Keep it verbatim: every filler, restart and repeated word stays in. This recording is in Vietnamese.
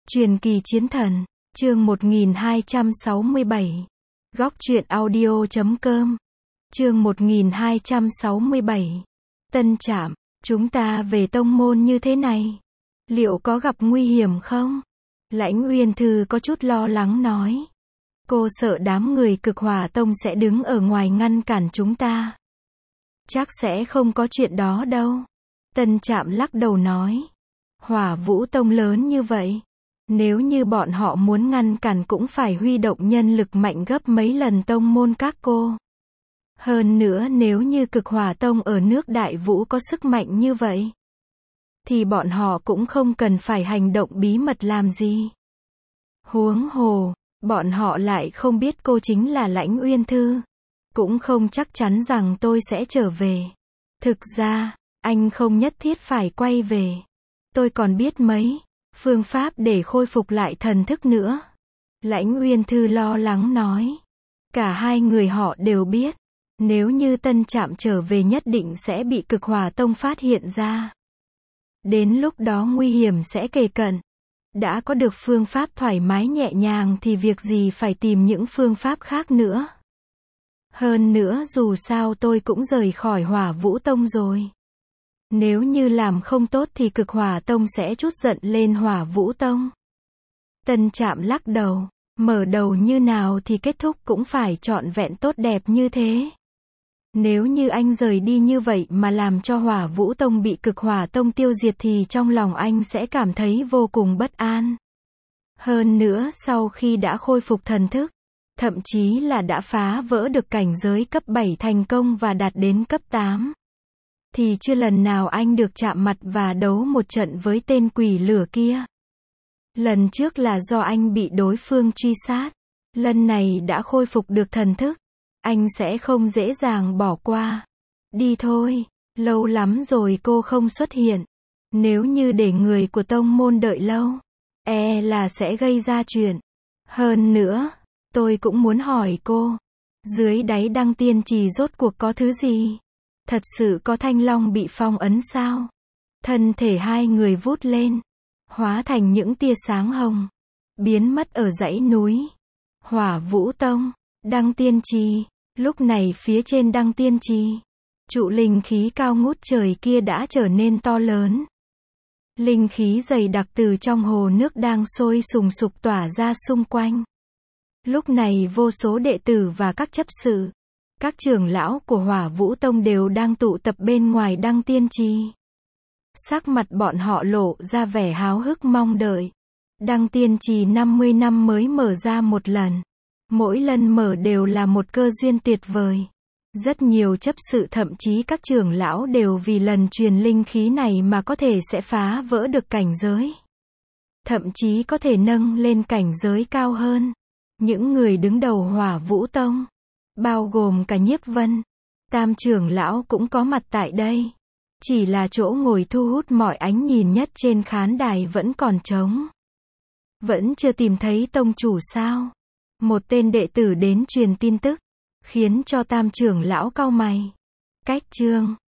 Truyền kỳ chiến thần, chương một nghìn hai trăm sáu mươi bảy. Góc truyện audio chấm com. Chương một nghìn hai trăm sáu mươi bảy. Tân Trạm, chúng ta về tông môn như thế này, liệu có gặp nguy hiểm không? Lãnh Uyên Thư có chút lo lắng nói. Cô sợ đám người Cực Hỏa Tông sẽ đứng ở ngoài ngăn cản chúng ta. Chắc sẽ không có chuyện đó đâu. Tân Trạm lắc đầu nói. Hỏa Vũ Tông lớn như vậy, nếu như bọn họ muốn ngăn cản cũng phải huy động nhân lực mạnh gấp mấy lần tông môn các cô. Hơn nữa nếu như Cực Hỏa Tông ở nước Đại Vũ có sức mạnh như vậy, thì bọn họ cũng không cần phải hành động bí mật làm gì. Huống hồ, bọn họ lại không biết cô chính là Lãnh Uyên Thư, cũng không chắc chắn rằng tôi sẽ trở về. Thực ra, anh không nhất thiết phải quay về. Tôi còn biết mấy phương pháp để khôi phục lại thần thức nữa. Lãnh Uyên Thư lo lắng nói. Cả hai người họ đều biết, nếu như Tân Trạm trở về nhất định sẽ bị Cực Hỏa Tông phát hiện ra. Đến lúc đó nguy hiểm sẽ kề cận. Đã có được phương pháp thoải mái nhẹ nhàng thì việc gì phải tìm những phương pháp khác nữa. Hơn nữa dù sao tôi cũng rời khỏi Hỏa Vũ Tông rồi. Nếu như làm không tốt thì Cực Hỏa Tông sẽ trút giận lên Hỏa Vũ Tông. Tân Trạm lắc đầu, mở đầu như nào thì kết thúc cũng phải trọn vẹn tốt đẹp như thế. Nếu như anh rời đi như vậy mà làm cho Hỏa Vũ Tông bị Cực Hỏa Tông tiêu diệt thì trong lòng anh sẽ cảm thấy vô cùng bất an. Hơn nữa sau khi đã khôi phục thần thức, thậm chí là đã phá vỡ được cảnh giới cấp bảy thành công và đạt đến cấp tám. Thì chưa lần nào anh được chạm mặt và đấu một trận với tên quỷ lửa kia. Lần trước là do anh bị đối phương truy sát. Lần này đã khôi phục được thần thức, anh sẽ không dễ dàng bỏ qua. Đi thôi, lâu lắm rồi cô không xuất hiện. Nếu như để người của tông môn đợi lâu, e là sẽ gây ra chuyện. Hơn nữa, tôi cũng muốn hỏi cô, dưới đáy Đăng Tiên Trì rốt cuộc có thứ gì? Thật sự có Thanh Long bị phong ấn sao? Thân thể hai người vút lên, hóa thành những tia sáng hồng, biến mất ở dãy núi Hỏa Vũ Tông. Đăng Tiên Trì. Lúc này phía trên Đăng Tiên Trì, trụ linh khí cao ngút trời kia đã trở nên to lớn. Linh khí dày đặc từ trong hồ nước đang sôi sùng sục tỏa ra xung quanh. Lúc này vô số đệ tử và các chấp sự, các trưởng lão của Hỏa Vũ Tông đều đang tụ tập bên ngoài Đăng Tiên Trì. Sắc mặt bọn họ lộ ra vẻ háo hức mong đợi. Đăng Tiên Trì năm mươi năm mới mở ra một lần. Mỗi lần mở đều là một cơ duyên tuyệt vời. Rất nhiều chấp sự thậm chí các trưởng lão đều vì lần truyền linh khí này mà có thể sẽ phá vỡ được cảnh giới. Thậm chí có thể nâng lên cảnh giới cao hơn. Những người đứng đầu Hỏa Vũ Tông, bao gồm cả Nhiếp Vân, Tam trưởng lão cũng có mặt tại đây. Chỉ là chỗ ngồi thu hút mọi ánh nhìn nhất trên khán đài vẫn còn trống. Vẫn chưa tìm thấy tông chủ sao? Một tên đệ tử đến truyền tin tức, khiến cho Tam trưởng lão cau mày. Cách chương